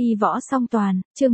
Đi võ song toàn, chương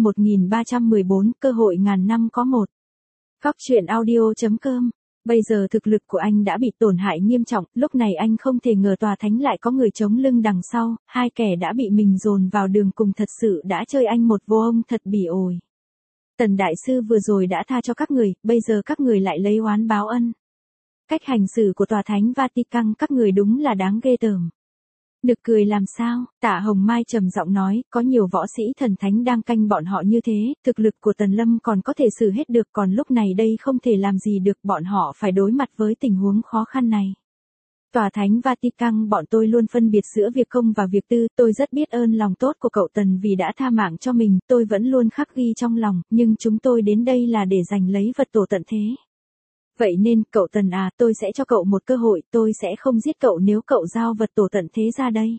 1314, cơ hội ngàn năm có một. Góc truyện audio.com. Bây giờ thực lực của anh đã bị tổn hại nghiêm trọng, lúc này anh không thể ngờ tòa thánh lại có người chống lưng đằng sau, hai kẻ đã bị mình dồn vào đường cùng thật sự đã chơi anh một vô ông thật bỉ ổi. Tần đại sư vừa rồi đã tha cho các người, bây giờ các người lại lấy oán báo ân. Cách hành xử của tòa thánh Vatican các người đúng là đáng ghê tởm. Nực cười làm sao, Tạ Hồng Mai trầm giọng nói, có nhiều võ sĩ thần thánh đang canh bọn họ như thế, thực lực của Tần Lâm còn có thể xử hết được, còn lúc này đây không thể làm gì được, bọn họ phải đối mặt với tình huống khó khăn này. Tòa thánh Vatican bọn tôi luôn phân biệt giữa việc công và việc tư, tôi rất biết ơn lòng tốt của cậu Tần vì đã tha mạng cho mình, tôi vẫn luôn khắc ghi trong lòng, nhưng chúng tôi đến đây là để giành lấy vật tổ tận thế. Vậy nên, cậu Tần à, tôi sẽ cho cậu một cơ hội, tôi sẽ không giết cậu nếu cậu giao vật tổ tận thế ra đây.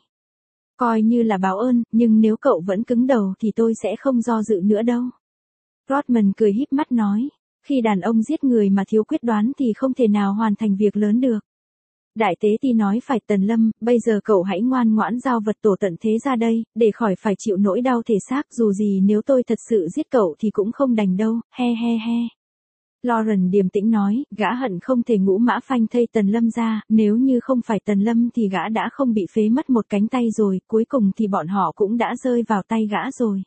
Coi như là báo ơn, nhưng nếu cậu vẫn cứng đầu thì tôi sẽ không do dự nữa đâu. Rodman cười híp mắt nói, khi đàn ông giết người mà thiếu quyết đoán thì không thể nào hoàn thành việc lớn được. Đại tế ti nói phải Tần Lâm, bây giờ cậu hãy ngoan ngoãn giao vật tổ tận thế ra đây, để khỏi phải chịu nỗi đau thể xác, dù gì nếu tôi thật sự giết cậu thì cũng không đành đâu, he he he. Lauren điềm tĩnh nói, gã hận không thể ngũ mã phanh thây Tần Lâm ra, nếu như không phải Tần Lâm thì gã đã không bị phế mất một cánh tay rồi, cuối cùng thì bọn họ cũng đã rơi vào tay gã rồi.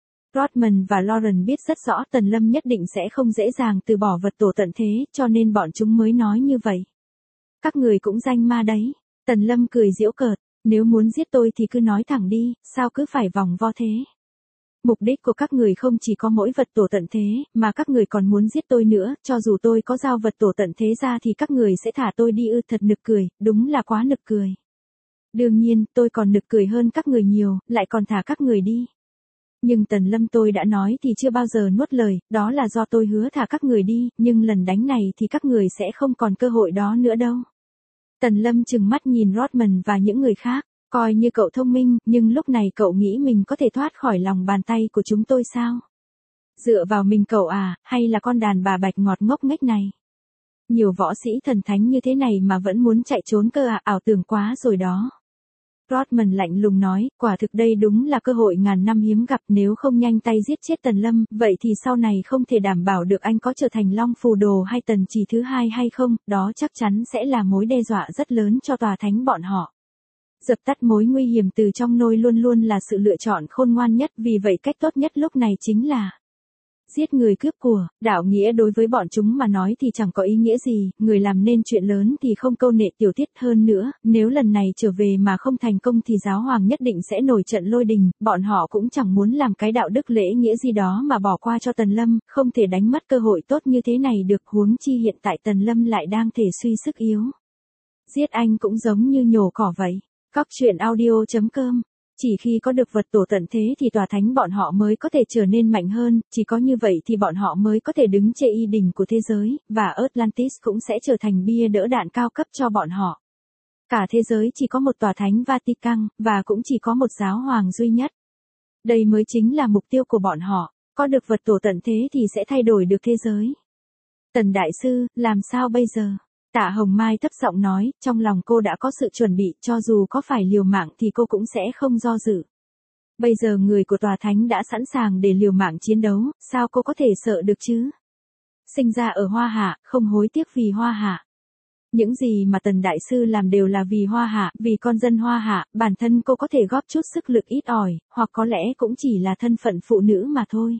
Rodman và Lauren biết rất rõ Tần Lâm nhất định sẽ không dễ dàng từ bỏ vật tổ tận thế, cho nên bọn chúng mới nói như vậy. Các người cũng danh ma đấy. Tần Lâm cười giễu cợt, nếu muốn giết tôi thì cứ nói thẳng đi, sao cứ phải vòng vo thế. Mục đích của các người không chỉ có mỗi vật tổ tận thế, mà các người còn muốn giết tôi nữa, cho dù tôi có giao vật tổ tận thế ra thì các người sẽ thả tôi đi ư, thật nực cười, đúng là quá nực cười. Đương nhiên, tôi còn nực cười hơn các người nhiều, lại còn thả các người đi. Nhưng Tần Lâm tôi đã nói thì chưa bao giờ nuốt lời, đó là do tôi hứa thả các người đi, nhưng lần đánh này thì các người sẽ không còn cơ hội đó nữa đâu. Tần Lâm trừng mắt nhìn Rodman và những người khác. Coi như cậu thông minh, nhưng lúc này cậu nghĩ mình có thể thoát khỏi lòng bàn tay của chúng tôi sao? Dựa vào mình cậu à, hay là con đàn bà bạch ngọt ngốc nghếch này? Nhiều võ sĩ thần thánh như thế này mà vẫn muốn chạy trốn cơ à, ảo tưởng quá rồi đó. Rodman lạnh lùng nói, quả thực đây đúng là cơ hội ngàn năm hiếm gặp, nếu không nhanh tay giết chết Tần Lâm, vậy thì sau này không thể đảm bảo được anh có trở thành Long Phù Đồ hay Tần Chỉ thứ hai hay không, đó chắc chắn sẽ là mối đe dọa rất lớn cho tòa thánh bọn họ. Dập tắt mối nguy hiểm từ trong nôi luôn luôn là sự lựa chọn khôn ngoan nhất, vì vậy cách tốt nhất lúc này chính là giết người cướp của. Đạo nghĩa đối với bọn chúng mà nói thì chẳng có ý nghĩa gì, người làm nên chuyện lớn thì không câu nệ tiểu tiết, hơn nữa, nếu lần này trở về mà không thành công thì giáo hoàng nhất định sẽ nổi trận lôi đình, bọn họ cũng chẳng muốn làm cái đạo đức lễ nghĩa gì đó mà bỏ qua cho Tần Lâm, không thể đánh mất cơ hội tốt như thế này được, huống chi hiện tại Tần Lâm lại đang thể suy sức yếu. Giết anh cũng giống như nhổ cỏ vậy. Góc truyện audio.com. Chỉ khi có được vật tổ tận thế thì tòa thánh bọn họ mới có thể trở nên mạnh hơn, chỉ có như vậy thì bọn họ mới có thể đứng trên y đỉnh của thế giới, và Atlantis cũng sẽ trở thành bia đỡ đạn cao cấp cho bọn họ. Cả thế giới chỉ có một tòa thánh Vatican, và cũng chỉ có một giáo hoàng duy nhất. Đây mới chính là mục tiêu của bọn họ, có được vật tổ tận thế thì sẽ thay đổi được thế giới. Tần đại sư, làm sao bây giờ? Tạ Hồng Mai thấp giọng nói, trong lòng cô đã có sự chuẩn bị, cho dù có phải liều mạng thì cô cũng sẽ không do dự. Bây giờ người của tòa thánh đã sẵn sàng để liều mạng chiến đấu, sao cô có thể sợ được chứ? Sinh ra ở Hoa Hạ, không hối tiếc vì Hoa Hạ. Những gì mà Tần đại sư làm đều là vì Hoa Hạ, vì con dân Hoa Hạ, bản thân cô có thể góp chút sức lực ít ỏi, hoặc có lẽ cũng chỉ là thân phận phụ nữ mà thôi.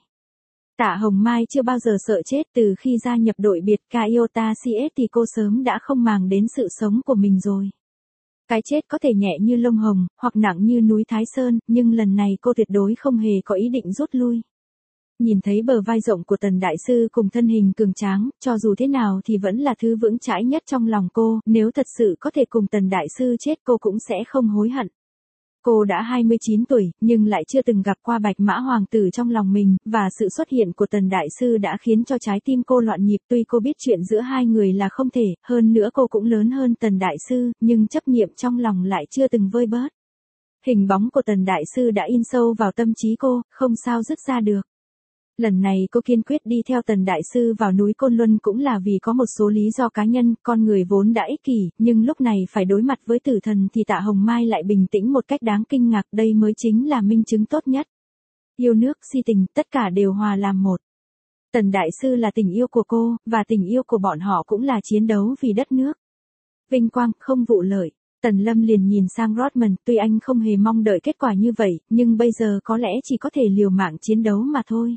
Tạ Hồng Mai chưa bao giờ sợ chết, từ khi gia nhập đội biệt Kaiota CS thì cô sớm đã không màng đến sự sống của mình rồi. Cái chết có thể nhẹ như lông hồng, hoặc nặng như núi Thái Sơn, nhưng lần này cô tuyệt đối không hề có ý định rút lui. Nhìn thấy bờ vai rộng của Tần đại sư cùng thân hình cường tráng, cho dù thế nào thì vẫn là thứ vững chãi nhất trong lòng cô, nếu thật sự có thể cùng Tần đại sư chết cô cũng sẽ không hối hận. Cô đã 29 tuổi, nhưng lại chưa từng gặp qua Bạch Mã Hoàng tử trong lòng mình, và sự xuất hiện của Tần đại sư đã khiến cho trái tim cô loạn nhịp, tuy cô biết chuyện giữa hai người là không thể, hơn nữa cô cũng lớn hơn Tần đại sư, nhưng chấp niệm trong lòng lại chưa từng vơi bớt. Hình bóng của Tần đại sư đã in sâu vào tâm trí cô, không sao dứt ra được. Lần này cô kiên quyết đi theo Tần đại sư vào núi Côn Luân cũng là vì có một số lý do cá nhân, con người vốn đã ích kỷ, nhưng lúc này phải đối mặt với tử thần thì Tạ Hồng Mai lại bình tĩnh một cách đáng kinh ngạc, đây mới chính là minh chứng tốt nhất. yêu nước, si tình, tất cả đều hòa làm một. Tần Đại Sư là tình yêu của cô, và tình yêu của bọn họ cũng là chiến đấu vì đất nước. Vinh quang, không vụ lợi. Tần Lâm liền nhìn sang Rodman, tuy anh không hề mong đợi kết quả như vậy, nhưng bây giờ có lẽ chỉ có thể liều mạng chiến đấu mà thôi.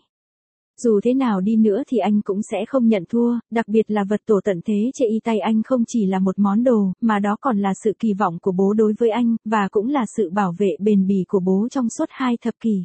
Dù thế nào đi nữa thì anh cũng sẽ không nhận thua, đặc biệt là vật tổ tận thế trên y tay anh không chỉ là một món đồ, mà đó còn là sự kỳ vọng của bố đối với anh, và cũng là sự bảo vệ bền bỉ của bố trong suốt 2 thập kỷ.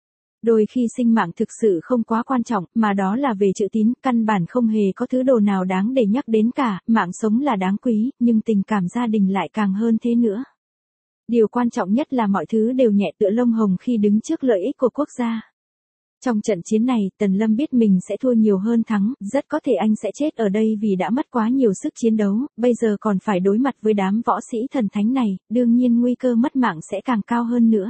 Đôi khi sinh mạng thực sự không quá quan trọng, mà đó là về chữ tín, căn bản không hề có thứ đồ nào đáng để nhắc đến cả, mạng sống là đáng quý, nhưng tình cảm gia đình lại càng hơn thế nữa. Điều quan trọng nhất là mọi thứ đều nhẹ tựa lông hồng khi đứng trước lợi ích của quốc gia. Trong trận chiến này, Tần Lâm biết mình sẽ thua nhiều hơn thắng, rất có thể anh sẽ chết ở đây vì đã mất quá nhiều sức chiến đấu, bây giờ còn phải đối mặt với đám võ sĩ thần thánh này, đương nhiên nguy cơ mất mạng sẽ càng cao hơn nữa.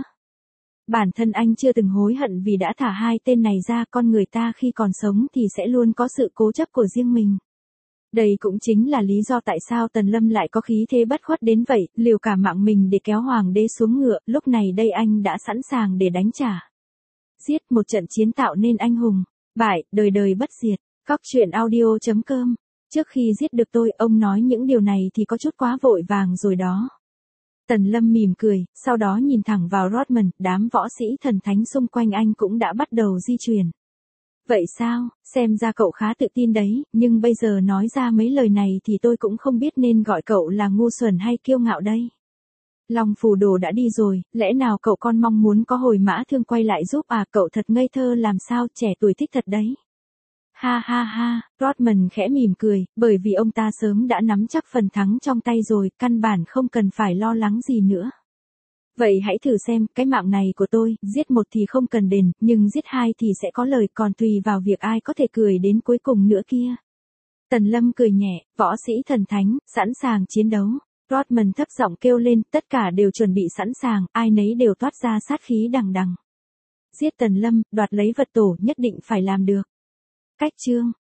Bản thân anh chưa từng hối hận vì đã thả 2 tên này ra, con người ta khi còn sống thì sẽ luôn có sự cố chấp của riêng mình. Đây cũng chính là lý do tại sao Tần Lâm lại có khí thế bất khuất đến vậy, liều cả mạng mình để kéo hoàng đế xuống ngựa, lúc này đây anh đã sẵn sàng để đánh trả. Giết, một trận chiến tạo nên anh hùng. Bại, đời đời bất diệt. Cóc truyện audio.com. Trước khi giết được tôi, ông nói những điều này thì có chút quá vội vàng rồi đó. Tần Lâm mỉm cười, sau đó nhìn thẳng vào Rodman, đám võ sĩ thần thánh xung quanh anh cũng đã bắt đầu di chuyển. Vậy sao, xem ra cậu khá tự tin đấy, nhưng bây giờ nói ra mấy lời này thì tôi cũng không biết nên gọi cậu là ngu xuẩn hay kiêu ngạo đây. Long Phù Đồ đã đi rồi, lẽ nào cậu con mong muốn có Hồi Mã Thương quay lại giúp à, cậu thật ngây thơ làm sao, trẻ tuổi thích thật đấy. Ha ha ha, Rodman khẽ mỉm cười, bởi vì ông ta sớm đã nắm chắc phần thắng trong tay rồi, căn bản không cần phải lo lắng gì nữa. Vậy hãy thử xem, cái mạng này của tôi, giết 1 thì không cần đền, nhưng giết 2 thì sẽ có lời, còn tùy vào việc ai có thể cười đến cuối cùng nữa kia. Tần Lâm cười nhẹ, võ sĩ thần thánh, sẵn sàng chiến đấu. Rodman thấp giọng kêu lên, tất cả đều chuẩn bị sẵn sàng, ai nấy đều toát ra sát khí đằng đằng. Giết Tần Lâm, đoạt lấy vật tổ, nhất định phải làm được. Cách chương